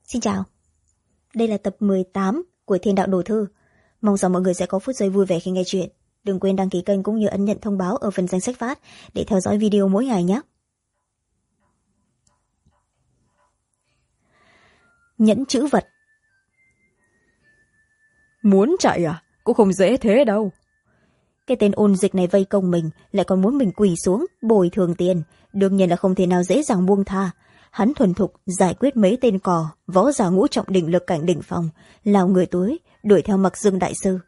Xin chào, đây là tập 18 của Thiên Đạo Đồ Thư. Mong rằng mọi người sẽ có phút giây vui vẻ khi nghe chuyện. Đừng quên đăng ký kênh cũng như ấn nhận thông báo ở phần danh sách phát để theo dõi video mỗi ngày nhé. Nhẫn chữ vật. Muốn chạy à? Cũng không dễ thế đâu. Cái tên ôn dịch này vây công mình, lại còn muốn mình quỳ xuống bồi thường tiền, đương nhiên là không thể nào dễ dàng buông tha. Hắn thuần thục giải quyết mấy tên cò võ giả ngũ trọng đỉnh lực cảnh đỉnh phòng, lao người túi đuổi theo Mặc Dương đại sư.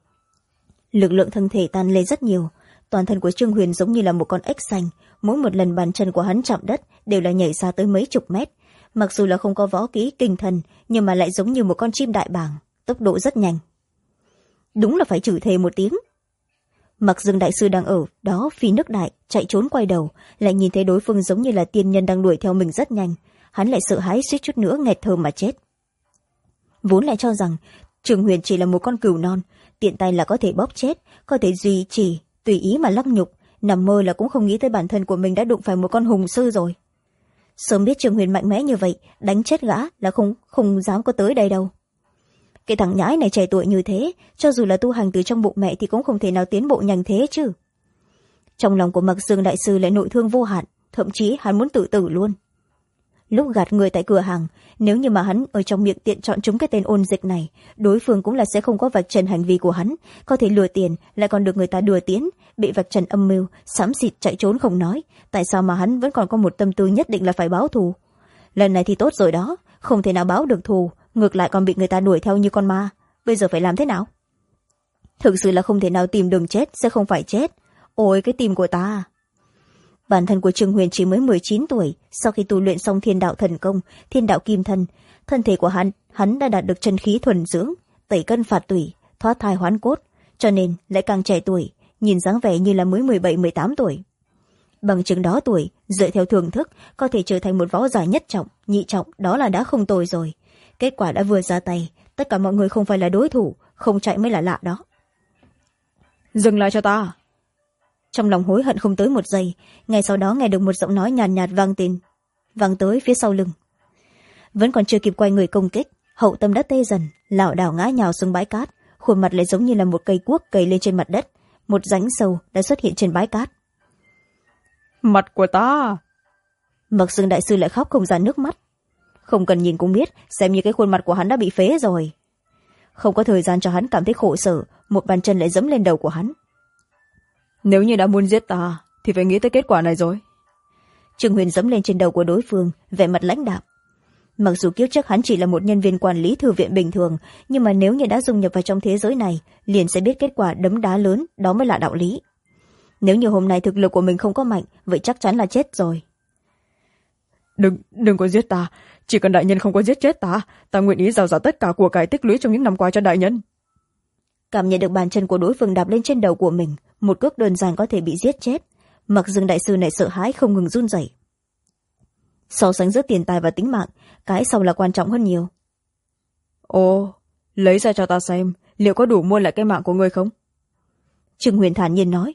Lực lượng thân thể tan lên rất nhiều, toàn thân của Trương Huyền giống như là một con ếch xanh, mỗi một lần bàn chân của hắn chạm đất đều là nhảy xa tới mấy chục mét. Mặc dù là không có võ kỹ kinh thần, nhưng mà lại giống như một con chim đại bàng, tốc độ rất nhanh. Đúng là phải chửi thề một tiếng. Mặc Dương đại sư đang ở đó phi nước đại chạy trốn quay đầu, lại nhìn thấy đối phương giống như là tiên nhân đang đuổi theo mình rất nhanh, hắn lại sợ hãi suýt chút nữa nghẹt thở mà chết. Vốn lại cho rằng Trương Huyền chỉ là một con cừu non, tiện tay là có thể bóp chết, có thể duy trì tùy ý mà lăng nhục, nằm mơ là cũng không nghĩ tới bản thân của mình đã đụng phải một con hùng sư rồi. Sớm biết Trương Huyền mạnh mẽ như vậy, đánh chết gã là không dám có tới đây đâu. Cái thằng nhãi này trẻ tuổi như thế, cho dù là tu hành từ trong bụng mẹ thì cũng không thể nào tiến bộ nhanh thế chứ. Trong lòng của Mặc Dương đại sư lại nội thương vô hạn, thậm chí hắn muốn tự tử luôn. Lúc gạt người tại cửa hàng, nếu như mà hắn ở trong miệng tiện chọn chúng cái tên ôn dịch này, đối phương cũng là sẽ không có vạch trần hành vi của hắn, có thể lừa tiền lại còn được người ta đưa tiến, bị vạch trần âm mưu, xám xịt chạy trốn không nói, tại sao mà hắn vẫn còn có một tâm tư nhất định là phải báo thù. Lần này thì tốt rồi đó, không thể nào báo được thù, ngược lại còn bị người ta đuổi theo như con ma, bây giờ phải làm thế nào? Thực sự là không thể nào tìm đường chết sẽ không phải chết. Ôi cái tim của ta. Bản thân của Trương Huyền chỉ mới 19 tuổi, sau khi tu luyện xong Thiên Đạo Thần Công, Thiên Đạo Kim Thân, thân thể của hắn đã đạt được chân khí thuần dưỡng, tẩy cân phạt tủy, thoát thai hoán cốt, cho nên lại càng trẻ tuổi, nhìn dáng vẻ như là mới 17-18 tuổi. Bằng chứng đó tuổi, dựa theo thưởng thức, có thể trở thành một võ giả nhất trọng, nhị trọng, đó là đã không tồi rồi. Kết quả đã vừa ra tay, tất cả mọi người không phải là đối thủ, không chạy mới là lạ đó. Dừng lại cho ta. Trong lòng hối hận không tới một giây, ngay sau đó nghe được một giọng nói nhàn nhạt vang tới phía sau lưng. Vẫn còn chưa kịp quay người công kích, hậu tâm đã tê dần, lảo đảo ngã nhào xuống bãi cát, khuôn mặt lại giống như là một cây cuốc cầy lên trên mặt đất, một rãnh sâu đã xuất hiện trên bãi cát. Mặt của ta. Mặc Dương đại sư lại khóc không ra nước mắt. Không cần nhìn cũng biết, xem như cái khuôn mặt của hắn đã bị phế rồi. Không có thời gian cho hắn cảm thấy khổ sở, một bàn chân lại giẫm lên đầu của hắn. Nếu như đã muốn giết ta thì phải nghĩ tới kết quả này rồi. Trương Huyền giẫm lên trên đầu của đối phương, vẻ mặt lãnh đạm. Mặc dù kiếp trước hắn chỉ là một nhân viên quản lý thư viện bình thường, nhưng mà nếu như đã dung nhập vào trong thế giới này, liền sẽ biết kết quả đấm đá lớn, đó mới là đạo lý. Nếu như hôm nay thực lực của mình không có mạnh, vậy chắc chắn là chết rồi. Đừng có giết ta, chỉ cần đại nhân không có giết chết ta nguyện ý giao ra tất cả của cải tích lũy trong những năm qua cho đại nhân. Cảm nhận được bàn chân của đối phương đạp lên trên đầu của mình, một cước đơn giản có thể bị giết chết. Mặc Dương đại sư này sợ hãi không ngừng run rẩy. So sánh giữa tiền tài và tính mạng, cái sau là quan trọng hơn nhiều. Ồ, lấy ra cho ta xem, liệu có đủ mua lại cái mạng của ngươi không? Trương Huyền thản nhiên nói.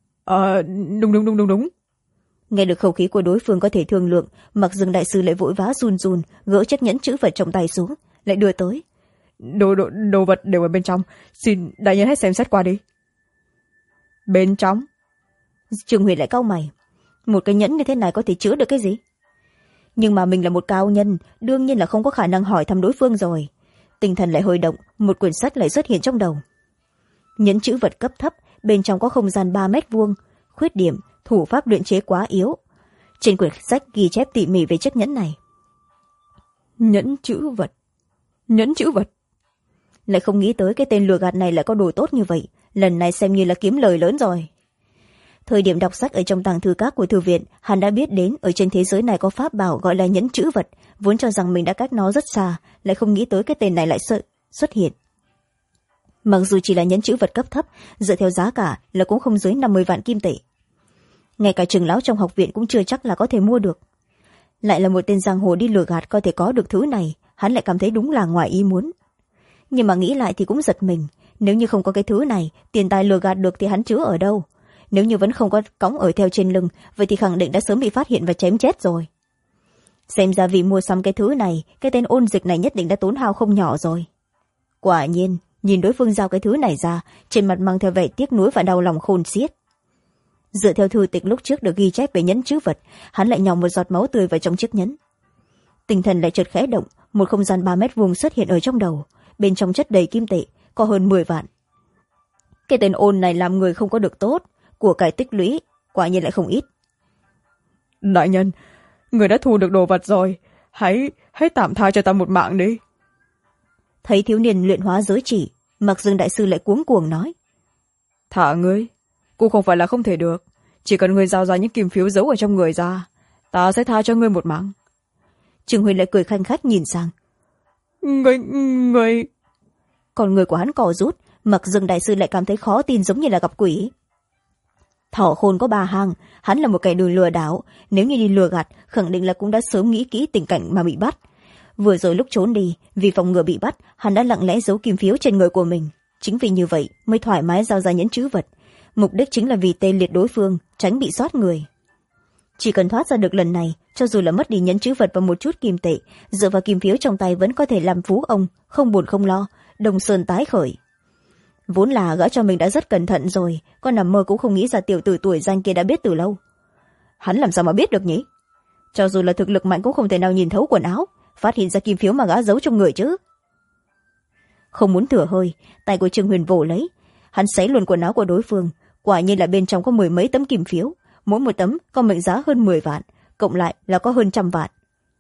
Đúng. Nghe được khẩu khí của đối phương có thể thương lượng, Mặc Dương đại sư lại vội vã run run gỡ chiếc nhẫn chữ vật trong tay xuống, lại đưa tới. Đồ vật đều ở bên trong, xin đại nhân hãy xem xét qua đi. Bên trong? Trương Huyền lại cau mày. Một cái nhẫn như thế này có thể chứa được cái gì? Nhưng mà mình là một cao nhân, đương nhiên là không có khả năng hỏi thăm đối phương rồi. Tinh thần lại hồi động, một quyển sách lại xuất hiện trong đầu. Nhẫn chữ vật cấp thấp, bên trong có không gian 3 mét vuông, khuyết điểm thủ pháp luyện chế quá yếu. Trên quyển sách ghi chép tỉ mỉ về chiếc nhẫn này. Nhẫn chữ vật. Lại không nghĩ tới cái tên lừa gạt này lại có đồ tốt như vậy, lần này xem như là kiếm lời lớn rồi. Thời điểm đọc sách ở trong tàng thư các của thư viện, hắn đã biết đến ở trên thế giới này có pháp bảo gọi là nhẫn chữ vật, vốn cho rằng mình đã cách nó rất xa, lại không nghĩ tới cái tên này lại xuất hiện. Mặc dù chỉ là nhẫn chữ vật cấp thấp, dựa theo giá cả là cũng không dưới 50 vạn kim tệ. Ngay cả trưởng lão trong học viện cũng chưa chắc là có thể mua được. Lại là một tên giang hồ đi lừa gạt có thể có được thứ này, hắn lại cảm thấy đúng là ngoài ý muốn. Nhưng mà nghĩ lại thì cũng giật mình, nếu như không có cái thứ này, tiền tài lừa gạt được thì hắn chứa ở đâu? Nếu như vẫn không có cõng ở theo trên lưng, vậy thì khẳng định đã sớm bị phát hiện và chém chết rồi. xem ra vì mua sắm cái thứ này, cái tên ôn dịch này nhất định đã tốn hao không nhỏ rồi. Quả nhiên, nhìn đối phương giao cái thứ này ra, trên mặt mang theo vẻ tiếc nuối và đau lòng khôn xiết. Dựa theo thư tịch lúc trước được ghi chép về nhẫn trữ vật, hắn lại nhòng một giọt máu tươi vào trong chiếc nhẫn. Tinh thần lại chợt khẽ động, một không gian 3 mét vuông xuất hiện ở trong đầu, bên trong chất đầy kim tệ, có hơn 10 vạn. Cái tên ôn này làm người không có được tốt, của cải tích lũy, quả nhiên lại không ít. Đại nhân, người đã thu được đồ vật rồi, hãy tạm tha cho ta một mạng đi. Thấy thiếu niên luyện hóa giới chỉ, Mặc Dương đại sư lại cuống cuồng nói. Thả ngươi, cũng không phải là không thể được, chỉ cần ngươi giao ra những kim phiếu giấu ở trong người ra, ta sẽ tha cho ngươi một mạng. Trương Huyền lại cười khanh khách nhìn sang. Ngươi... Còn người của hắn cò rút, Mặc Dương đại sư lại cảm thấy khó tin, giống như là gặp quỷ. Thỏ khôn có 3 hang, hắn là một kẻ đường lừa đảo, nếu như đi lừa gạt khẳng định là cũng đã sớm nghĩ kỹ tình cảnh mà bị bắt. Vừa rồi lúc trốn đi, vì phòng ngừa bị bắt, hắn đã lặng lẽ giấu kim phiếu trên người của mình. Chính vì như vậy mới thoải mái giao ra nhẫn trữ vật, mục đích chính là vì tê liệt đối phương, tránh bị soát người. Chỉ cần thoát ra được lần này, cho dù là mất đi nhẫn trữ vật và một chút kim tệ, dựa vào kim phiếu trong tay vẫn có thể làm phú ông, không buồn không lo, Đông Sơn tái khởi. Vốn là gã cho mình đã rất cẩn thận rồi, con nằm mơ cũng không nghĩ ra tiểu tử tuổi danh kia đã biết từ lâu. Hắn làm sao mà biết được nhỉ? Cho dù là thực lực mạnh cũng không thể nào nhìn thấu quần áo, phát hiện ra kim phiếu mà gã giấu trong người chứ. Không muốn thở hơi, tay của Trương Huyền vồ lấy, hắn xé luôn quần áo của đối phương, quả nhiên là bên trong có 10 mấy tấm kim phiếu, mỗi một tấm có mệnh giá hơn 10 vạn, cộng lại là có hơn 100 vạn.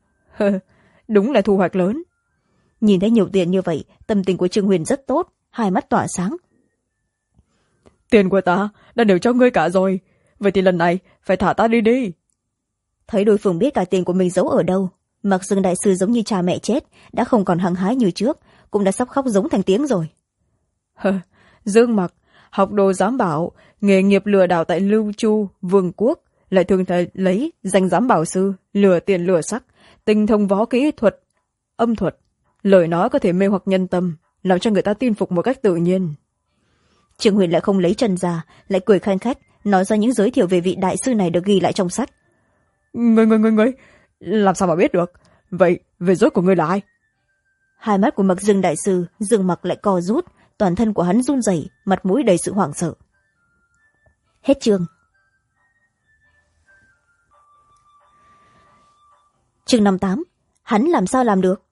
Đúng là thu hoạch lớn. Nhìn thấy nhiều tiền như vậy, tâm tình của Trương Huyền rất tốt, hai mắt tỏa sáng. Tiền của ta đã đều cho ngươi cả rồi, vậy thì lần này phải thả ta đi đi. Thấy đối phương biết cả tiền của mình giấu ở đâu, Mặc Dương đại sư giống như cha mẹ chết, đã không còn hăng hái như trước, cũng đã sắp khóc giống thành tiếng rồi. Dương Mặc, học đồ giám bảo, nghề nghiệp lừa đảo tại Lưu Chu Vương quốc, lại thường thấy lấy danh giám bảo sư, lừa tiền lừa sắc, tinh thông võ kỹ thuật, âm thuật, lời nói có thể mê hoặc nhân tâm, làm cho người ta tin phục một cách tự nhiên. Trương Huyền lại không lấy chân ra, lại cười khanh khách, nói ra những giới thiệu về vị đại sư này được ghi lại trong sách. Ngươi, làm sao mà biết được? Vậy về rốt của ngươi là ai? Hai mắt của Mặc Dương đại sư Dương Mặc lại co rút, toàn thân của hắn run rẩy, mặt mũi đầy sự hoảng sợ. Hết chương. Chương 58. Hắn làm sao làm được?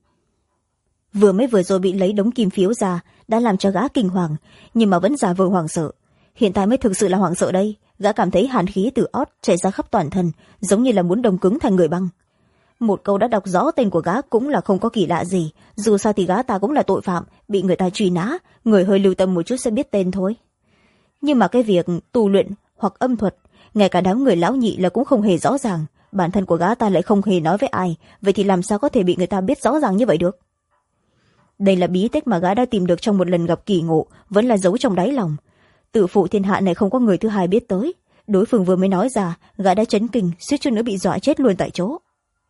Vừa rồi bị lấy đống kim phiếu ra đã làm cho gã kinh hoàng, nhưng mà vẫn giả vờ hoảng sợ. Hiện tại mới thực sự là hoảng sợ đây, gã cảm thấy hàn khí từ ót chảy ra khắp toàn thân, giống như là muốn đông cứng thành người băng. Một câu đã đọc rõ tên của gã cũng là không có kỳ lạ gì, dù sao thì gã ta cũng là tội phạm, bị người ta truy nã, người hơi lưu tâm một chút sẽ biết tên thôi. Nhưng mà cái việc tu luyện hoặc âm thuật, ngay cả đám người lão nhị là cũng không hề rõ ràng, bản thân của gã ta lại không hề nói với ai, vậy thì làm sao có thể bị người ta biết rõ ràng như vậy được? Đây là bí tích mà gã đã tìm được trong một lần gặp kỳ ngộ, vẫn là giấu trong đáy lòng. Tự phụ thiên hạ này không có người thứ hai biết tới, đối phương vừa mới nói ra, gã đã chấn kinh, suýt chút nữa bị dọa chết luôn tại chỗ.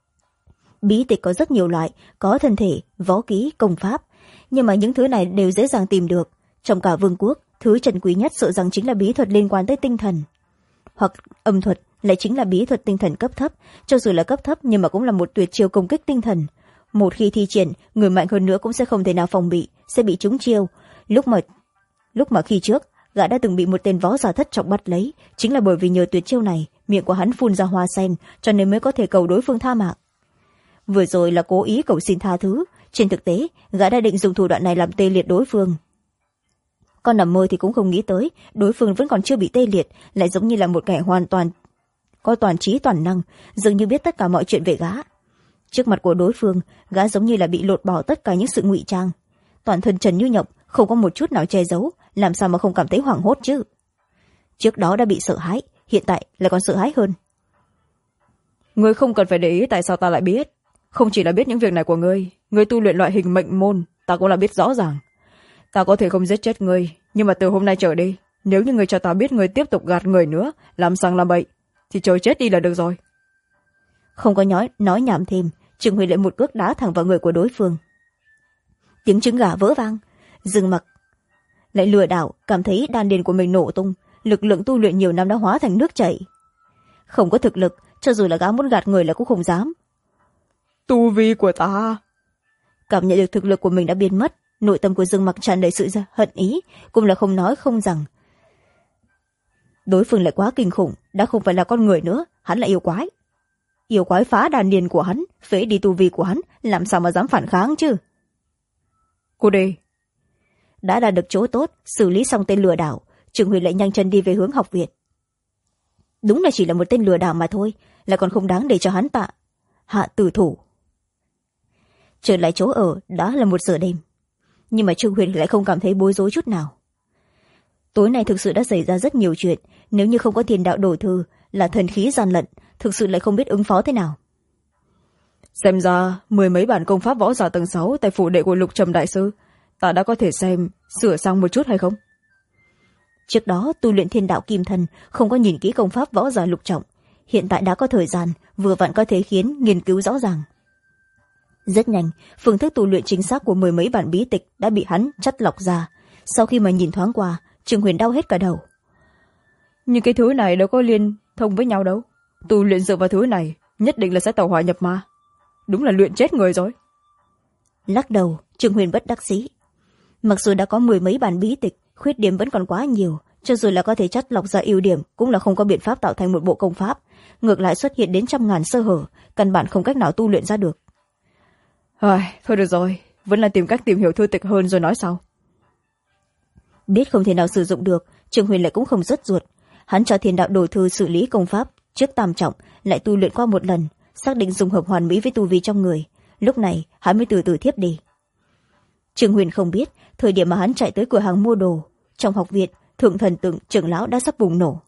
Bí tịch có rất nhiều loại, có thân thể, võ kỹ, công pháp, nhưng mà những thứ này đều dễ dàng tìm được. Trong cả vương quốc, thứ trân quý nhất sợ rằng chính là bí thuật liên quan tới tinh thần, hoặc âm thuật lại chính là bí thuật tinh thần cấp thấp. Cho dù là cấp thấp nhưng mà cũng là một tuyệt chiêu công kích tinh thần, một khi thi triển, người mạnh hơn nữa cũng sẽ không thể nào phòng bị, sẽ bị trúng chiêu. Lúc mà khi trước gã đã từng bị một tên võ giả thất trọng bắt lấy, chính là bởi vì nhờ tuyệt chiêu này miệng của hắn phun ra hoa sen, cho nên mới có thể cầu đối phương tha mạng. Vừa rồi là cố ý cầu xin tha thứ, trên thực tế gã đã định dùng thủ đoạn này làm tê liệt đối phương. Con nằm mơ thì cũng không nghĩ tới đối phương vẫn còn chưa bị tê liệt, lại giống như là một kẻ hoàn toàn có toàn trí toàn năng, dường như biết tất cả mọi chuyện về gã. Trước mặt của đối phương, gã giống như là bị lột bỏ tất cả những sự ngụy trang, toàn thân trần như nhộng, không có một chút nào che giấu, làm sao mà không cảm thấy hoảng hốt chứ? Trước đó đã bị sợ hãi, hiện tại lại còn sợ hãi hơn. Ngươi không cần phải để ý tại sao ta lại biết. Không chỉ là biết những việc này của ngươi, ngươi tu luyện loại hình mệnh môn, ta cũng là biết rõ ràng. Ta có thể không giết chết ngươi, nhưng mà từ hôm nay trở đi, nếu như ngươi cho ta biết ngươi tiếp tục gạt người nữa, làm sang làm bậy, thì trời chết đi là được rồi. Không có nói nhảm thêm, Trương Huy lại một cước đá thẳng vào người của đối phương. Tiếng trứng gà vỡ vang, Dương Mặc lại lừa đảo, cảm thấy đan điền của mình nổ tung, lực lượng tu luyện nhiều năm đã hóa thành nước chảy. Không có thực lực, cho dù là gã muốn gạt người là cũng không dám. tu vi của ta. Cảm nhận được thực lực của mình đã biến mất, nội tâm của Dương Mặc tràn đầy sự hận ý, cũng là không nói không rằng. Đối phương lại quá kinh khủng, đã không phải là con người nữa, hắn là yêu quái. Yêu quái phá đàn điền của hắn, phế đi tu vi của hắn, làm sao mà dám phản kháng chứ. Cô đi. Đã đạt được chỗ tốt, xử lý xong tên lừa đảo, Trương Huyền lại nhanh chân đi về hướng học viện. Đúng là chỉ là một tên lừa đảo mà thôi, là còn không đáng để cho hắn hạ tử thủ. Trở lại chỗ ở đã là 1 giờ đêm, nhưng mà Trương Huyền lại không cảm thấy bối rối chút nào. Tối nay thực sự đã xảy ra rất nhiều chuyện, nếu như không có Thiên Đạo Đổ Thư là thần khí gian lận, thực sự lại không biết ứng phó thế nào. Xem ra 10 mấy bản công pháp võ giả tầng 6 tại phủ đệ của Lục Trầm đại sư, ta đã có thể xem sửa sang một chút hay không? Trước đó tu luyện Thiên Đạo Kim Thân không có nhìn kỹ công pháp võ giả lục trọng, hiện tại đã có thời gian, vừa vặn có thể khiến nghiên cứu rõ ràng. Rất nhanh, phương thức tu luyện chính xác của 10 mấy bản bí tịch đã bị hắn chắt lọc ra. Sau khi mà nhìn thoáng qua, Trương Huyền đau hết cả đầu. Nhưng cái thứ này đâu có liên thông với nhau đâu. Tu luyện dựa vào thứ này nhất định là sẽ tẩu hỏa nhập ma. Đúng là luyện chết người rồi. Lắc đầu, Trương Huyền bất đắc dĩ. Mặc dù đã có 10 mấy bản bí tịch, khuyết điểm vẫn còn quá nhiều, cho dù là có thể chắt lọc ra ưu điểm cũng là không có biện pháp tạo thành một bộ công pháp, ngược lại xuất hiện đến trăm ngàn sơ hở, căn bản không cách nào tu luyện ra được. Thôi được rồi, vẫn là tìm cách tìm hiểu thư tịch hơn rồi nói sau. Biết không thể nào sử dụng được, Trương Huyền lại cũng không rớt ruột. Hắn cho Thiên Đạo Đồ Thư xử lý công pháp trước tam trọng, lại tu luyện qua 1 lần, xác định dung hợp hoàn mỹ với tu vi trong người, lúc này hắn mới từ từ thiếp đi. Trương Huyền không biết thời điểm mà hắn chạy tới cửa hàng mua đồ, trong học viện Thượng Thần Tượng trưởng lão đã sắp bùng nổ.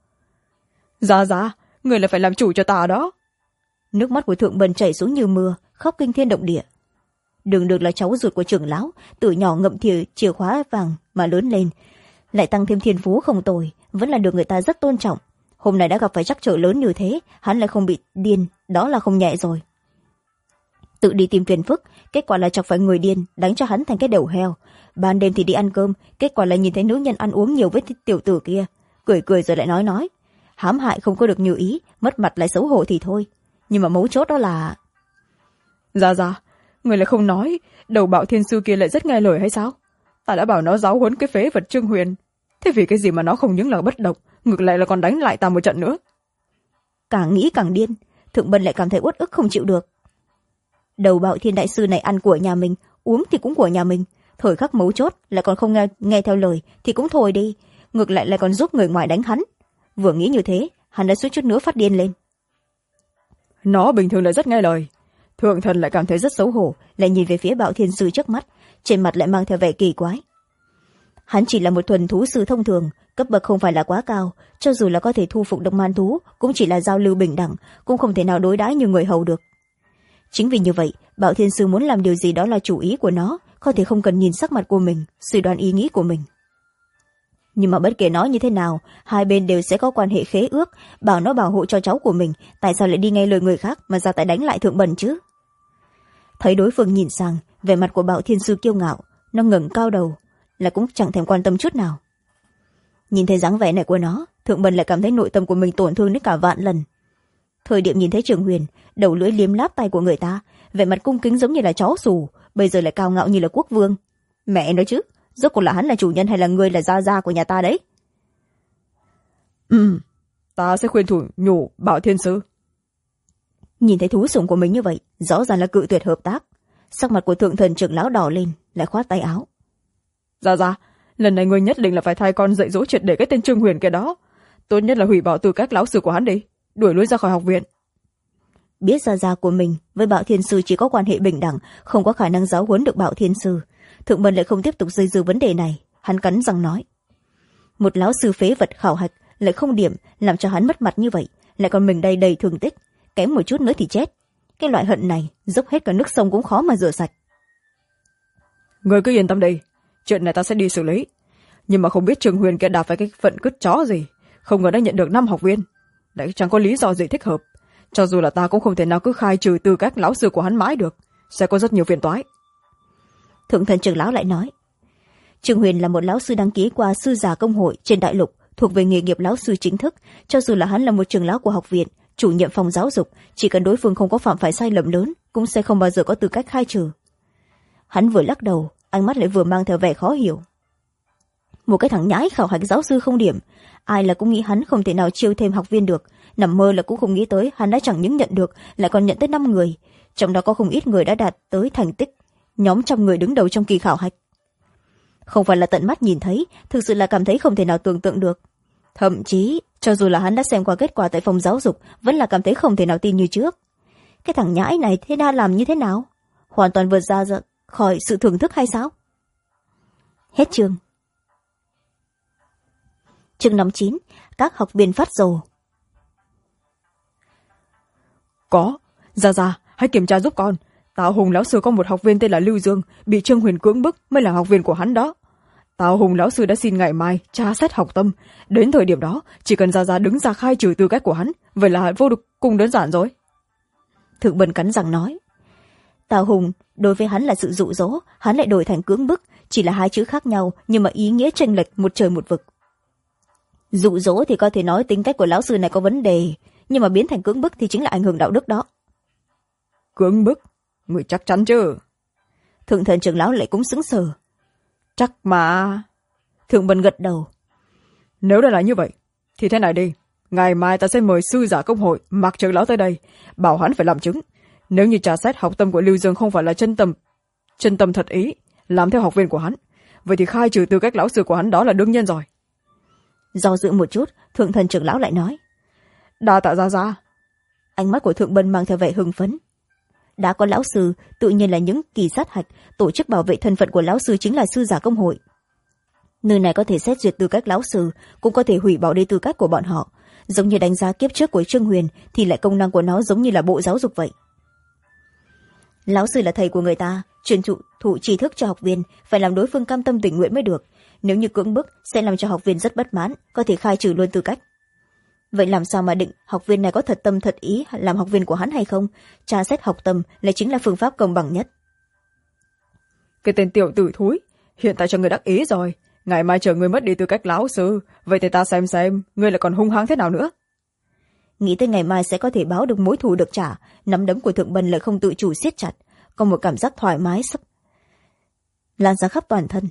Dạ người là phải làm chủ cho ta đó. Nước mắt của Thượng Bần chảy xuống như mưa, khóc kinh thiên động địa. Đường Đường là cháu ruột của trưởng lão, từ nhỏ ngậm chìa khóa vàng mà lớn lên, lại tăng thêm thiên phú không tồi, vẫn là được người ta rất tôn trọng. Hôm nay đã gặp phải trắc trở lớn như thế, hắn lại không bị điên, đó là không nhẹ rồi. Tự đi tìm phiền phức, kết quả là chọc phải người điên, đánh cho hắn thành cái đầu heo. Ban đêm thì đi ăn cơm, kết quả là nhìn thấy nữ nhân ăn uống nhiều với tiểu tử kia, cười cười rồi lại nói hãm hại không có được như ý, mất mặt lại xấu hổ thì thôi, nhưng mà mấu chốt đó là... Dạ người lại không nói đầu bạo thiên sư kia lại rất nghe lời hay sao? Ta đã bảo nó giáo huấn cái phế vật Trương Huyền, thế vì cái gì mà nó không những là bất độc, ngược lại là còn đánh lại ta một trận nữa? Càng nghĩ càng điên, Thượng Bần lại cảm thấy uất ức không chịu được. Đầu bạo thiên đại sư này ăn của nhà mình, uống thì cũng của nhà mình, thời khắc mấu chốt lại còn không nghe theo lời thì cũng thôi đi, ngược lại còn giúp người ngoài đánh hắn. Vừa nghĩ như thế, hắn đã suýt chút nữa phát điên lên. Nó bình thường là rất nghe lời. Thượng Thần lại cảm thấy rất xấu hổ, lại nhìn về phía bạo thiên sư trước mắt, trên mặt lại mang theo vẻ kỳ quái. Hắn chỉ là một thuần thú sư thông thường, cấp bậc không phải là quá cao, cho dù là có thể thu phục được man thú cũng chỉ là giao lưu bình đẳng, cũng không thể nào đối đãi như người hầu được. Chính vì như vậy, bạo thiên sư muốn làm điều gì đó là chủ ý của nó, có thể không cần nhìn sắc mặt của mình, suy đoán ý nghĩ của mình. Nhưng mà bất kể nói như thế nào, hai bên đều sẽ có quan hệ khế ước, bảo nó bảo hộ cho cháu của mình, tại sao lại đi nghe lời người khác mà ra tay đánh lại Thượng Bần chứ? Thấy đối phương nhìn sang, vẻ mặt của bạo thiên sư kiêu ngạo, nó ngẩng cao đầu, là cũng chẳng thèm quan tâm chút nào. Nhìn thấy dáng vẻ này của nó, Thượng Bần lại cảm thấy nội tâm của mình tổn thương đến cả vạn lần. Thời điểm nhìn thấy Trường Huyền, đầu lưỡi liếm láp tay của người ta, vẻ mặt cung kính giống như là chó xù, bây giờ lại cao ngạo như là quốc vương. Mẹ nói chứ, rốt cuộc là hắn là chủ nhân hay là ngươi là gia của nhà ta đấy? Ta sẽ khuyên thủ nhủ bạo thiên sư. Nhìn thấy thú sủng của mình như vậy, rõ ràng là cự tuyệt hợp tác. Sắc mặt của Thượng Thần trưởng lão đỏ lên, lại khoát tay áo. Dạ lần này ngươi nhất định là phải thay con dạy dỗ triệt để cái tên Trương Huyền kia đó, tốt nhất là hủy bỏ tư cách lão sư của hắn đi, đuổi lui ra khỏi học viện. Biết gia của mình với bạo thiên sư chỉ có quan hệ bình đẳng, không có khả năng giáo huấn được bạo thiên sư, Thượng Bần lại không tiếp tục dây dưa vấn đề này. Hắn cắn răng nói, một lão sư phế vật khảo hạch lại không điểm, làm cho hắn mất mặt như vậy, lại còn mình đầy thương tích, kém một chút nữa thì chết. Cái loại hận này dốc hết cả nước sông cũng khó mà rửa sạch. Ngươi cứ yên tâm đi, chuyện này ta sẽ đi xử lý, nhưng mà không biết Trương Huyền kia đạp phải cái phận cứt chó gì, không ngờ đã nhận được 5 học viên, lại chẳng có lý do gì thích hợp. Cho dù là ta cũng không thể nào cứ khai trừ tư cách lão sư của hắn mãi được, sẽ có rất nhiều phiền toái. Thượng Thần trưởng lão lại nói, Trương Huyền là một lão sư đăng ký qua sư giả công hội trên đại lục, thuộc về nghề nghiệp lão sư chính thức, cho dù là hắn là một trưởng lão của học viện, chủ nhiệm phòng giáo dục, chỉ cần đối phương không có phạm phải sai lầm lớn cũng sẽ không bao giờ có tư cách khai trừ. Hắn vừa lắc đầu, ánh mắt lại vừa mang theo vẻ khó hiểu. Một cái thằng nhãi khảo hạch giáo sư không điểm, ai là cũng nghĩ hắn không thể nào chiêu thêm học viên được, nằm mơ là cũng không nghĩ tới hắn đã chẳng những nhận được lại còn nhận tới 5 người, trong đó có không ít người đã đạt tới thành tích nhóm 100 người đứng đầu trong kỳ khảo hạch. Không phải là tận mắt nhìn thấy, thực sự là cảm thấy không thể nào tưởng tượng được. Thậm chí cho dù là hắn đã xem qua kết quả tại phòng giáo dục vẫn là cảm thấy không thể nào tin như trước. Cái thằng nhãi này thế đã làm như thế nào, hoàn toàn vượt ra khỏi sự thưởng thức hay sao? Hết chương. Chương 59, các học viên phát rồ. Có, Ra, hãy kiểm tra giúp con. Tào Hùng lão sư có một học viên tên là Lưu Dương, bị Trương Huyền cưỡng bức mới là học viên của hắn đó. Tào Hùng lão sư đã xin ngày mai tra xét học tâm, đến thời điểm đó chỉ cần Ra đứng ra khai trừ tư cách của hắn, vậy là vô địch cùng đơn giản rồi. Thượng Bân cắn răng nói. Tào Hùng đối với hắn là sự dụ dỗ, hắn lại đổi thành cưỡng bức, chỉ là hai chữ khác nhau nhưng mà ý nghĩa chênh lệch một trời một vực. Dụ dỗ thì có thể nói tính cách của lão sư này có vấn đề, nhưng mà biến thành cưỡng bức thì chính là ảnh hưởng đạo đức đó. Cưỡng bức? Người chắc chắn chứ? Thượng thần trưởng lão lại cũng sững sờ. Chắc mà. Thượng Bân gật đầu. Nếu đã là như vậy thì thế này đi, ngày mai ta sẽ mời sư giả công hội Mạc trưởng lão tới đây, bảo hắn phải làm chứng. Nếu như tra xét học tâm của Lưu Dương không phải là chân tâm thật ý làm theo học viên của hắn, vậy thì khai trừ tư cách lão sư của hắn đó là đương nhiên rồi. Do dự một chút, thượng thần trưởng lão lại nói. Đa tạ Ra. Ánh mắt của Thượng Bân mang theo vẻ hưng phấn. Đã có lão sư, tự nhiên là những kỳ sát hạch, tổ chức bảo vệ thân phận của lão sư chính là sư giả công hội. Nơi này có thể xét duyệt tư cách lão sư, cũng có thể hủy bỏ đi tư cách của bọn họ. Giống như đánh giá kiếp trước của Trương Huyền thì lại công năng của nó giống như là bộ giáo dục vậy. Lão sư là thầy của người ta, truyền thụ tri thức cho học viên, phải làm đối phương cam tâm tình nguyện mới được. Nếu như cưỡng bức sẽ làm cho học viên rất bất mãn, có thể khai trừ luôn tư cách. Vậy làm sao mà định học viên này có thật tâm thật ý làm học viên của hắn hay không? Tra xét học tâm lại chính là phương pháp công bằng nhất. Cái tên tiểu tử thúi, hiện tại cho người đắc ý rồi, ngày mai chờ người mất đi tư cách lão sư, vậy thì ta xem người lại còn hung hăng thế nào nữa. Nghĩ tới ngày mai sẽ có thể báo được mối thù được trả, nắm đấm của Thượng Bân lại không tự chủ siết chặt, có một cảm giác thoải mái sắp lan ra khắp toàn thân.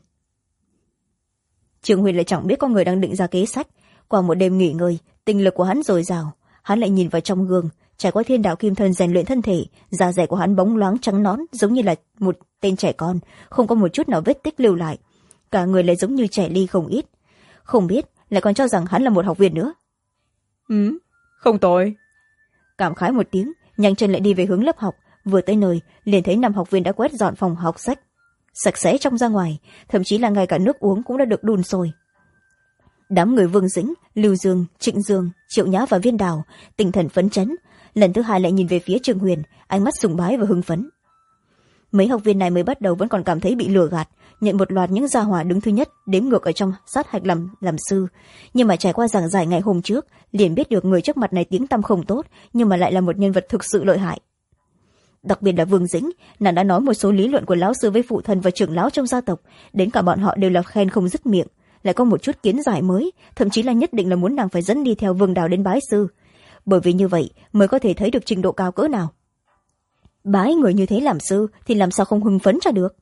Trương Huyền lại chẳng biết có người đang định ra kế sách. Qua một đêm nghỉ ngơi, tinh lực của hắn dồi dào, hắn lại nhìn vào trong gương, trải qua thiên đạo kim thân rèn luyện thân thể, da dẻ của hắn bóng loáng trắng nõn giống như là một tên trẻ con, không có một chút nào vết tích lưu lại, cả người lại giống như trẻ ly không ít. Không biết lại còn cho rằng hắn là một học viên nữa. Không tồi. Cảm khái một tiếng, nhanh chân lại đi về hướng lớp học. Vừa tới nơi liền thấy 5 học viên đã quét dọn phòng học sách sạch sẽ trong ra ngoài, thậm chí là ngay cả nước uống cũng đã được đun sôi. Đám người Vương Dĩnh, Lưu Dương, Trịnh Dương, Triệu Nhã và Viên Đào tinh thần phấn chấn, lần thứ hai lại nhìn về phía Trương Huyền, ánh mắt sùng bái và hưng phấn. Mấy học viên này mới bắt đầu vẫn còn cảm thấy bị lừa gạt, nhận một loạt những gia hỏa đứng thứ nhất đếm ngược ở trong sát hạch làm sư, nhưng mà trải qua giảng giải ngày hôm trước liền biết được người trước mặt này tiếng tăm không tốt, nhưng mà lại là một nhân vật thực sự lợi hại. Đặc biệt là Vương Dĩnh, nàng đã nói một số lý luận của lão sư với phụ thân và trưởng lão trong gia tộc, đến cả bọn họ đều là khen không dứt miệng, lại có một chút kiến giải mới, thậm chí là nhất định là muốn nàng phải dẫn đi theo Vương Đào đến bái sư, bởi vì như vậy mới có thể thấy được trình độ cao cỡ nào. Bái người như thế làm sư thì làm sao không hưng phấn cho được.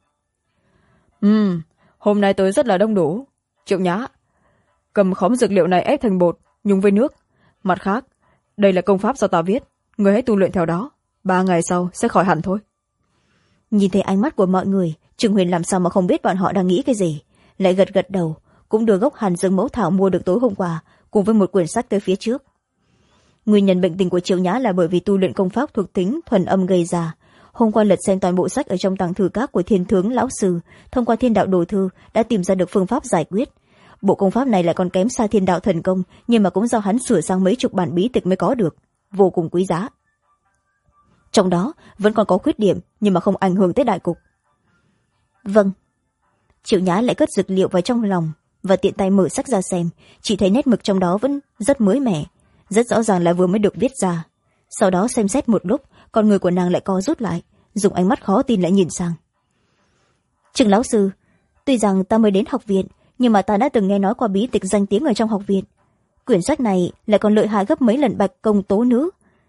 Hôm nay tới rất là đông đủ. Triệu Nhã, cầm khóm dược liệu này ép thành bột, nhúng với nước. Mặt khác, đây là công pháp do ta viết, người hãy tu luyện theo đó, 3 ngày sau sẽ khỏi hẳn thôi. Nhìn thấy ánh mắt của mọi người, Trương Huyền làm sao mà không biết bọn họ đang nghĩ cái gì, lại gật đầu, cũng đưa gốc hàn dương mẫu thảo mua được tối hôm qua cùng với một quyển sách tới phía trước. Nguyên nhân bệnh tình của Triệu Nhã là bởi vì tu luyện công pháp thuộc tính thuần âm gây ra. Hôm qua lật xem toàn bộ sách ở trong tàng thư các của Thiên Tướng lão sư, thông qua Thiên Đạo Đồ Thư đã tìm ra được phương pháp giải quyết. Bộ công pháp này lại còn kém xa Thiên Đạo Thần Công, nhưng mà cũng do hắn sửa sang mấy chục bản bí tịch mới có được, vô cùng quý giá. Trong đó vẫn còn có khuyết điểm, nhưng mà không ảnh hưởng tới đại cục. Vâng. Triệu Nhã lại cất dược liệu vào trong lòng và tiện tay mở sách ra xem, chỉ thấy nét mực trong đó vẫn rất mới mẻ, rất rõ ràng là vừa mới được viết ra. Sau đó xem xét một lúc, con người của nàng lại co rút lại, dùng ánh mắt khó tin lại nhìn sang. Trương lão sư, tuy rằng ta mới đến học viện, nhưng mà ta đã từng nghe nói qua bí tịch danh tiếng ở trong học viện. Quyển sách này lại còn lợi hại gấp mấy lần Bạch Công Tố Nữ,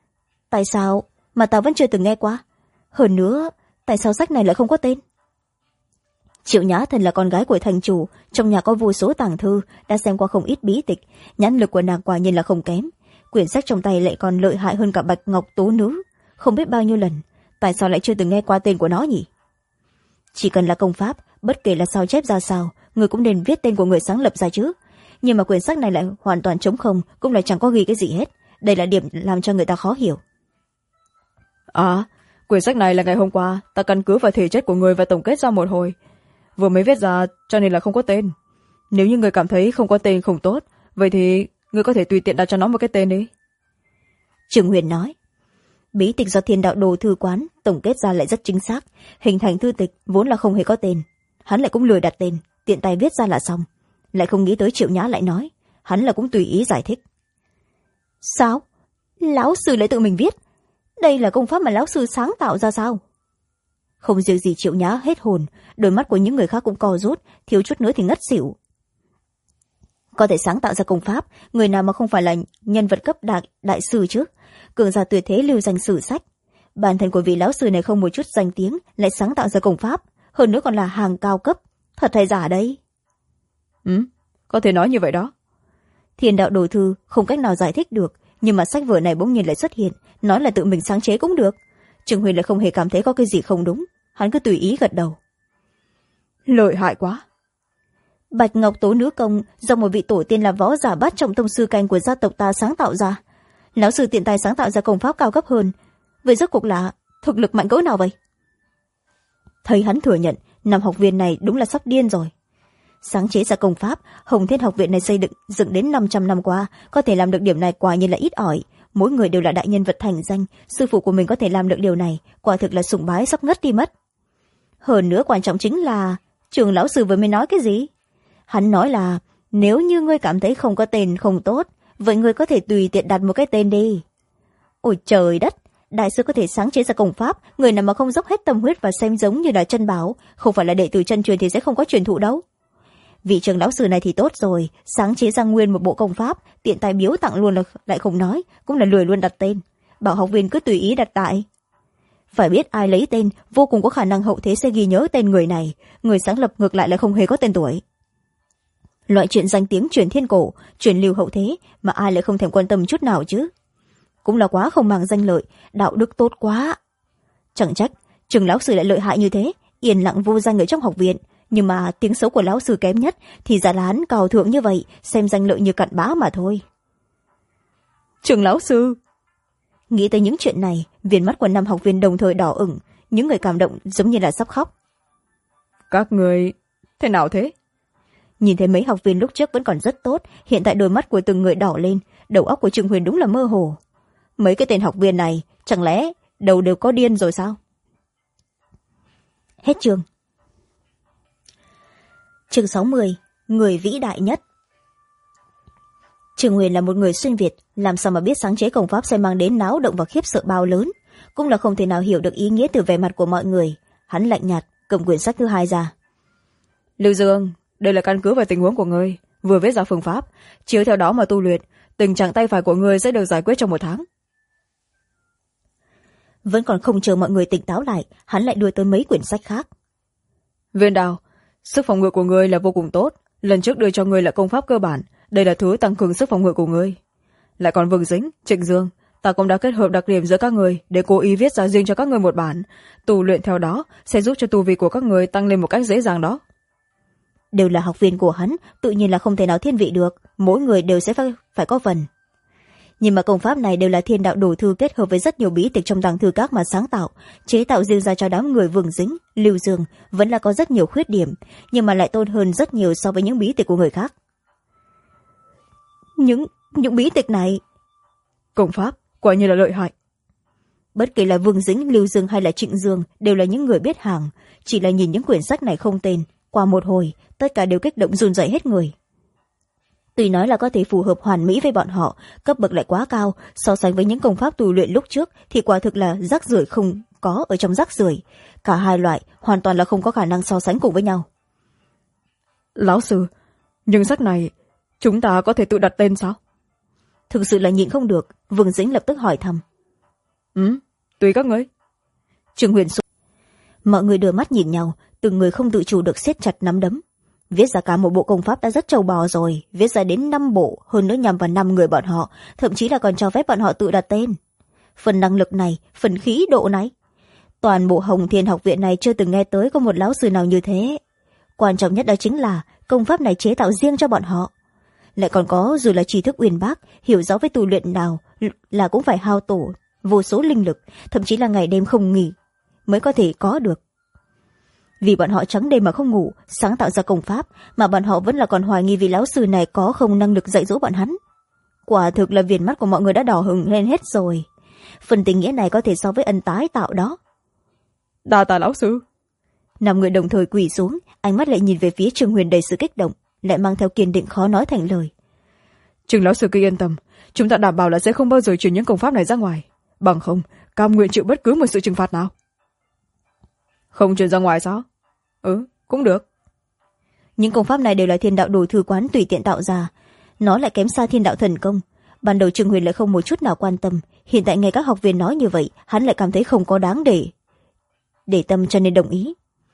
Tại sao mà tao vẫn chưa từng nghe qua? Hơn nữa, tại sao sách này lại không có tên? Triệu Nhã thân là con gái của thành chủ, trong nhà có vô số tàng thư, đã xem qua không ít bí tịch, nhãn lực của nàng quả nhiên là không kém. Quyển sách trong tay lại còn lợi hại hơn cả Bạch Ngọc Tố Nữ, không biết bao nhiêu lần. Tại sao lại chưa từng nghe qua tên của nó nhỉ? Chỉ cần là công pháp, bất kể là sao chép ra sao, người cũng nên viết tên của người sáng lập ra chứ. Nhưng mà quyển sách này lại hoàn toàn trống không, cũng là chẳng có ghi cái gì hết. Đây là điểm làm cho người ta khó hiểu. Quyển sách này là ngày hôm qua ta căn cứ vào thể chất của người và tổng kết ra một hồi, vừa mới viết ra cho nên là không có tên. Nếu như người cảm thấy không có tên không tốt, vậy thì người có thể tùy tiện đặt cho nó một cái tên đi. Trừng Huyền nói. Bí tịch do Thiên Đạo Đồ Thư Quán tổng kết ra lại rất chính xác, hình thành thư tịch vốn là không hề có tên, hắn lại cũng lười đặt tên, tiện tay viết ra là xong. Lại không nghĩ tới Triệu Nhã lại nói, hắn là cũng tùy ý giải thích. Sao? Lão sư lại tự mình viết? Đây là công pháp mà lão sư sáng tạo ra sao? Không riêng gì Triệu Nhã hết hồn, đôi mắt của những người khác cũng co rút, thiếu chút nữa thì ngất xỉu. Có thể sáng tạo ra công pháp, người nào mà không phải là nhân vật cấp đại sư chứ? Cường giả tuyệt thế lưu danh sử sách. Bản thân của vị lão sư này không một chút danh tiếng, lại sáng tạo ra công pháp, hơn nữa còn là hàng cao cấp. Thật hay giả đấy? Có thể nói như vậy đó. Thiên Đạo Đồ Thư không cách nào giải thích được, nhưng mà sách vở này bỗng nhiên lại xuất hiện, nói là tự mình sáng chế cũng được. Trừng Huyền lại không hề cảm thấy có cái gì không đúng, hắn cứ tùy ý gật đầu. Lợi hại quá. Bạch Ngọc Tố Nữ Công do một vị tổ tiên là võ giả bát trọng tông sư canh của gia tộc ta sáng tạo ra. Lão sư tiện tay sáng tạo ra công pháp cao cấp hơn, vậy rốt cuộc là thực lực mạnh cỡ nào vậy? Thấy hắn thừa nhận, năm học viên này đúng là sắp điên rồi. Sáng chế ra công pháp, Hồng Thiên học viện này dựng đến 500 năm qua, có thể làm được điểm này quả nhiên là ít ỏi. Mỗi người đều là đại nhân vật thành danh, sư phụ của mình có thể làm được điều này, quả thực là sùng bái sắp ngất đi mất. Hơn nữa quan trọng chính là, trường lão sư vừa mới nói cái gì? Hắn nói là, nếu như ngươi cảm thấy không có tên không tốt, vậy ngươi có thể tùy tiện đặt một cái tên đi. Ôi trời đất, đại sư có thể sáng chế ra công pháp, người nào mà không dốc hết tâm huyết và xem giống như là chân bảo, không phải là đệ tử chân truyền thì sẽ không có truyền thụ đâu. Vị trường lão sư này thì tốt rồi, sáng chế ra nguyên một bộ công pháp, tiện tay biếu tặng luôn là lại không nói, cũng là lười luôn đặt tên, bảo học viên cứ tùy ý đặt tại. Phải biết ai lấy tên, vô cùng có khả năng hậu thế sẽ ghi nhớ tên người này, người sáng lập ngược lại là không hề có tên tuổi. Loại chuyện danh tiếng truyền thiên cổ, truyền lưu hậu thế mà ai lại không thèm quan tâm chút nào chứ? Cũng là quá không màng danh lợi, đạo đức tốt quá. Chẳng trách trường lão sư lại lợi hại như thế, yên lặng vô danh ở trong học viện, nhưng mà tiếng xấu của lão sư kém nhất thì ra là hắn cao thượng như vậy, xem danh lợi như cặn bã mà thôi. Trường lão sư. Nghĩ tới những chuyện này, viền mắt của năm học viên đồng thời đỏ ửng, những người cảm động giống như là sắp khóc. Các người thế nào thế? Nhìn thấy mấy học viên lúc trước vẫn còn rất tốt, hiện tại đôi mắt của từng người đỏ lên, đầu óc của Trừng Huyền đúng là mơ hồ. Mấy cái tên học viên này chẳng lẽ đầu đều có điên rồi sao? Hết chương. Chương 60, người vĩ đại nhất. Trừng Huyền là một người xuyên Việt, làm sao mà biết sáng chế công pháp sẽ mang đến náo động và khiếp sợ bao lớn, cũng là không thể nào hiểu được ý nghĩa từ vẻ mặt của mọi người. Hắn lạnh nhạt cầm quyển sách thứ hai ra. Lưu Dương, đây là căn cứ vào tình huống của ngươi, vừa viết ra phương pháp, chiếu theo đó mà tu luyện, tình trạng tay phải của ngươi sẽ được giải quyết trong 1 tháng. Vẫn còn không chờ mọi người tỉnh táo lại, hắn lại đưa tới mấy quyển sách khác. Viên Đào, sức phòng ngự của ngươi là vô cùng tốt, lần trước đưa cho ngươi là công pháp cơ bản, đây là thứ tăng cường sức phòng ngự của ngươi. Lại còn Vương Dính, Trịnh Dương, ta cũng đã kết hợp đặc điểm giữa các người để cố ý viết ra riêng cho các ngươi một bản, tu luyện theo đó sẽ giúp cho tu vi của các người tăng lên một cách dễ dàng đó. Đều là học viên của hắn, tự nhiên là không thể nào thiên vị được, mỗi người đều sẽ phải có phần. Nhưng mà công pháp này đều là Thiên Đạo Đồ Thư kết hợp với rất nhiều bí tịch trong tàng thư các mà sáng tạo, chế tạo riêng ra cho đám người Vương Dính, Lưu Dương vẫn là có rất nhiều khuyết điểm, nhưng mà lại tốt hơn rất nhiều so với những bí tịch của người khác. Những bí tịch này, công pháp quả như là lợi hại. Bất kể là Vương Dính, Lưu Dương hay là Trịnh Dương đều là những người biết hàng, chỉ là nhìn những quyển sách này không tên, qua một hồi tất cả đều kích động run rẩy hết người. Tuy nói là có thể phù hợp hoàn mỹ với bọn họ, cấp bậc lại quá cao, so sánh với những công pháp tu luyện lúc trước thì quả thực là rác rưởi không có ở trong rác rưởi, cả hai loại hoàn toàn là không có khả năng so sánh cùng với nhau. Lão sư, nhưng sách này chúng ta có thể tự đặt tên sao? Thực sự là nhịn không được, Vương Dĩnh lập tức hỏi thăm. tùy các ngươi. Trương Huyền mọi người đưa mắt nhìn nhau, từng người không tự chủ được siết chặt nắm đấm. Viết ra cả một bộ công pháp đã rất trâu bò rồi, viết ra đến 5 bộ, hơn nữa nhằm vào 5 người bọn họ, thậm chí là còn cho phép bọn họ tự đặt tên. Phần năng lực này, phần khí độ này, toàn bộ Hồng Thiên học viện này chưa từng nghe tới có một lão sư nào như thế. Quan trọng nhất đó chính là công pháp này chế tạo riêng cho bọn họ. Lại còn có dù là tri thức uyên bác, hiểu rõ với tu luyện nào là cũng phải hao tổn vô số linh lực, thậm chí là ngày đêm không nghỉ mới có thể có được. Vì bọn họ trắng đêm mà không ngủ sáng tạo ra công pháp, mà bọn họ vẫn là còn hoài nghi vị lão sư này có không năng lực dạy dỗ bọn hắn. Quả thực là viền mắt của mọi người đã đỏ hừng lên hết rồi. Phần tình nghĩa này có thể so với ân tái tạo đó. Đa tạ lão sư. 5 người đồng thời quỳ xuống, ánh mắt lại nhìn về phía Trương Huyền đầy sự kích động, lại mang theo kiên định khó nói thành lời. Trương lão sư cứ yên tâm, chúng ta đảm bảo là sẽ không bao giờ truyền những công pháp này ra ngoài, bằng không cam nguyện chịu bất cứ một sự trừng phạt nào. Không truyền ra ngoài sao? Cũng được. Những công pháp này đều là thiên đạo đồ thư quán tùy tiện tạo ra, nó lại kém xa thiên đạo thần công. Ban đầu Trương Huyền lại không một chút nào quan tâm, hiện tại nghe các học viên nói như vậy, hắn lại cảm thấy không có đáng để tâm, cho nên đồng ý.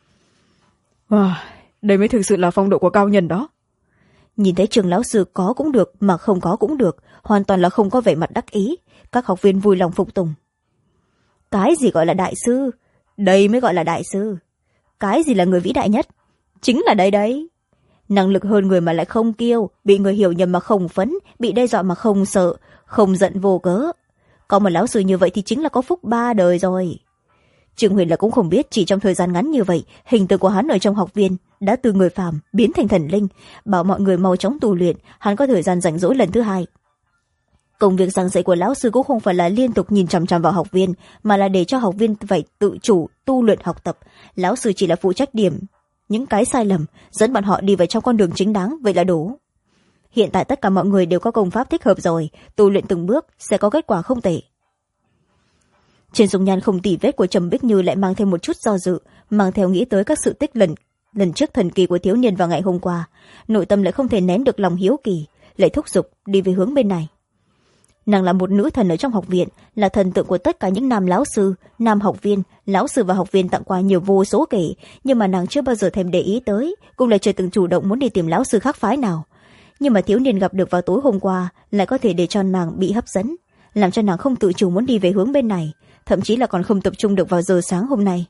Đây mới thực sự là phong độ của cao nhân đó. Nhìn thấy Trường lão sư có cũng được mà không có cũng được, hoàn toàn là không có vẻ mặt đắc ý. Các học viên vui lòng phục tùng. Cái gì gọi là đại sư? Đây mới gọi là đại sư. Cái gì là người vĩ đại nhất? Chính là đây đấy. Năng lực hơn người mà lại không kiêu, bị người hiểu nhầm mà không phấn, bị đe dọa mà không sợ, không giận vô cớ. Có một lão sư như vậy thì chính là có phúc 3 đời rồi. Trương Huyền là cũng không biết chỉ trong thời gian ngắn như vậy, hình tượng của hắn ở trong học viên đã từ người phàm biến thành thần linh, bảo mọi người mau chóng tu luyện, hắn có thời gian rảnh rỗi lần thứ 2. Công việc giảng dạy của lão sư cũng không phải là liên tục nhìn chằm chằm vào học viên, mà là để cho học viên phải tự chủ tu luyện học tập. Lão sư chỉ là phụ trách điểm những cái sai lầm, dẫn bọn họ đi vào trong con đường chính đáng, vậy là đủ. Hiện tại tất cả mọi người đều có công pháp thích hợp rồi, tu luyện từng bước sẽ có kết quả không tệ. Trên dung nhan không tỉ vết của Trầm Bích Như lại mang thêm một chút do dự, mang theo nghĩ tới các sự tích lần trước thần kỳ của thiếu niên vào ngày hôm qua, nội tâm lại không thể nén được lòng hiếu kỳ, lại thúc giục đi về hướng bên này. Nàng là một nữ thần ở trong học viện, là thần tượng của tất cả những nam lão sư, nam học viên, lão sư và học viên tặng quà nhiều vô số kể, nhưng mà nàng chưa bao giờ thèm để ý tới, cũng là chưa từng chủ động muốn đi tìm lão sư khác phái nào. Nhưng mà thiếu niên gặp được vào tối hôm qua lại có thể để cho nàng bị hấp dẫn, làm cho nàng không tự chủ muốn đi về hướng bên này, thậm chí là còn không tập trung được vào giờ sáng hôm nay.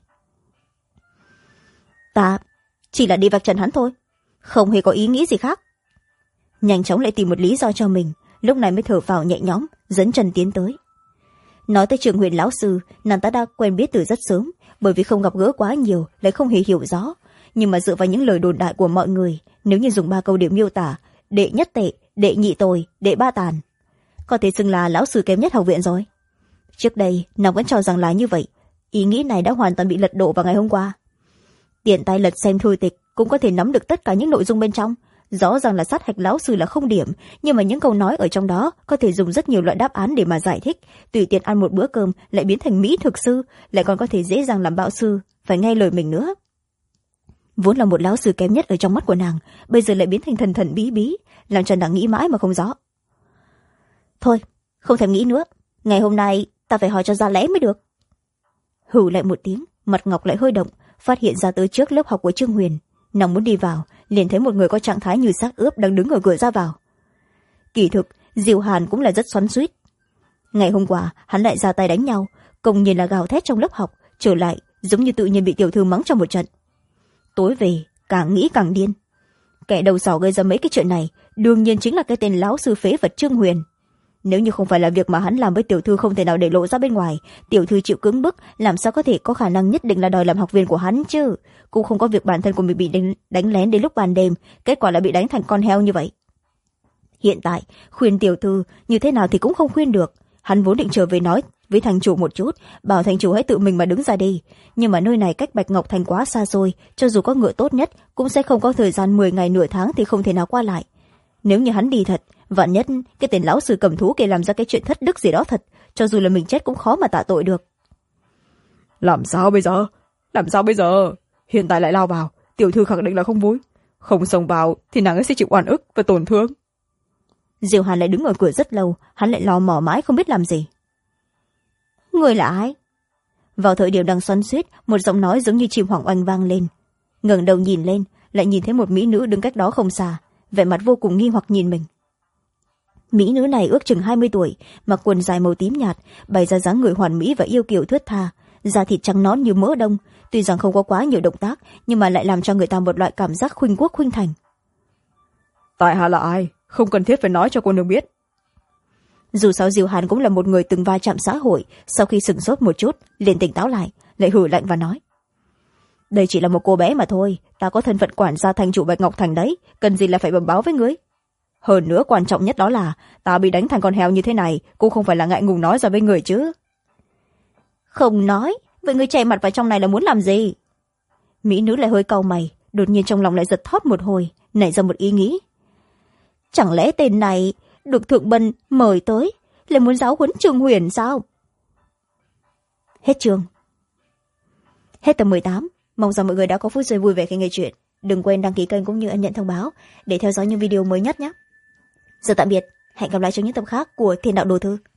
Ta chỉ là đi vạch trần hắn thôi, không hề có ý nghĩ gì khác. Nhanh chóng lại tìm một lý do cho mình, lúc này mới thở phào nhẹ nhõm, dẫn chân tiến tới. Nói tới Trường Huyền lão sư, nàng ta đã quen biết từ rất sớm, bởi vì không gặp gỡ quá nhiều lại không hề hiểu rõ, nhưng mà dựa vào những lời đồn đại của mọi người, nếu như dùng 3 câu để miêu tả, đệ nhất tệ, đệ nhị tồi, đệ ba tàn, có thể xưng là lão sư kém nhất học viện rồi. Trước đây nàng vẫn cho rằng là như vậy, ý nghĩ này đã hoàn toàn bị lật đổ vào ngày hôm qua. Tiện tay lật xem thư tịch cũng có thể nắm được tất cả những nội dung bên trong, rõ ràng là sát hạch lão sư là không điểm, nhưng mà những câu nói ở trong đó có thể dùng rất nhiều loại đáp án để mà giải thích, tùy tiện ăn một bữa cơm lại biến thành mỹ thực sư, lại còn có thể dễ dàng làm bạo sư phải nghe lời mình nữa. Vốn là một lão sư kém nhất ở trong mắt của nàng, bây giờ lại biến thành thần thần bí bí, làm cho nàng nghĩ mãi mà không rõ. Thôi không thèm nghĩ nữa, ngày hôm nay ta phải hỏi cho ra lẽ mới được. Hừ lại một tiếng, mặt Ngọc lại hơi động, phát hiện ra tới trước lớp học của Trương Huyền. Nàng muốn đi vào, liền thấy một người có trạng thái như xác ướp đang đứng ở cửa ra vào. Kỳ thực Diêu Hàn cũng là rất xoắn xuýt. Ngày hôm qua hắn lại ra tay đánh nhau, công nhiên là gào thét trong lớp học, trở lại giống như tự nhiên bị tiểu thư mắng trong một trận. Tối về càng nghĩ càng điên. Kẻ đầu sỏ gây ra mấy cái chuyện này đương nhiên chính là cái tên lão sư phế vật Trương Huyền. Nếu như không phải là việc mà hắn làm với tiểu thư không thể nào để lộ ra bên ngoài, tiểu thư chịu cưỡng bức, làm sao có thể có khả năng nhất định là đòi làm học viên của hắn chứ. Cũng không có việc bản thân của mình bị đánh lén đến lúc ban đêm, kết quả là bị đánh thành con heo như vậy. Hiện tại khuyên tiểu thư như thế nào thì cũng không khuyên được. Hắn vốn định trở về nói với thành chủ một chút, bảo thành chủ hãy tự mình mà đứng ra đi, nhưng mà nơi này cách Bạch Ngọc Thành quá xa xôi, cho dù có ngựa tốt nhất cũng sẽ không có thời gian 10 ngày nửa tháng thì không thể nào qua lại. Nếu như hắn đi thật, vạn nhất cái tên lão sư cầm thú kia làm ra cái chuyện thất đức gì đó thật, cho dù là mình chết cũng khó mà tạ tội được. Làm sao bây giờ? Hiện tại lại lao vào, tiểu thư khẳng định là không vui, không xông vào thì nàng ấy sẽ chịu oan ức và tổn thương. Diêu Hàn lại đứng ở cửa rất lâu, hắn lại lò mò mãi không biết làm gì. Người là ai? Vào thời điểm đang xoắn xuýt, một giọng nói giống như chim hoàng oanh vang lên. Ngẩng đầu nhìn lên, lại nhìn thấy một mỹ nữ đứng cách đó không xa, vẻ mặt vô cùng nghi hoặc nhìn mình. Mỹ nữ này ước chừng 20 tuổi, mặc quần dài màu tím nhạt, bày ra dáng người hoàn mỹ và yêu kiều thướt tha, da thịt trắng nõn như mỡ đông, tuy rằng không có quá nhiều động tác, nhưng mà lại làm cho người ta một loại cảm giác khuynh quốc khuynh thành. Tại hạ là ai, không cần thiết phải nói cho cô nương biết. Dù sao Diêu Hàn cũng là một người từng va chạm xã hội, sau khi sửng sốt một chút liền tỉnh táo lại, lại hử lạnh và nói: đây chỉ là một cô bé mà thôi, ta có thân phận quản gia thành chủ Bạch Ngọc Thành đấy, cần gì là phải bẩm báo với ngươi. Hơn nữa quan trọng nhất đó là ta bị đánh thành con heo như thế này cũng không phải là ngại ngùng nói ra với người chứ. Không nói, vậy ngươi che mặt vào trong này là muốn làm gì? Mỹ nữ lại hơi cau mày, đột nhiên trong lòng lại giật thót một hồi, nảy ra một ý nghĩ. Chẳng lẽ tên này được Thượng Bân mời tới là muốn giáo huấn Trương Huyền sao? Hết chương. Hết tập 18. Mong rằng mọi người đã có phút giây vui vẻ khi nghe chuyện. Đừng quên đăng ký kênh cũng như ấn nhận thông báo để theo dõi những video mới nhất nhé. Giờ tạm biệt, hẹn gặp lại trong những tập khác của Thiên Đạo Đồ Thư.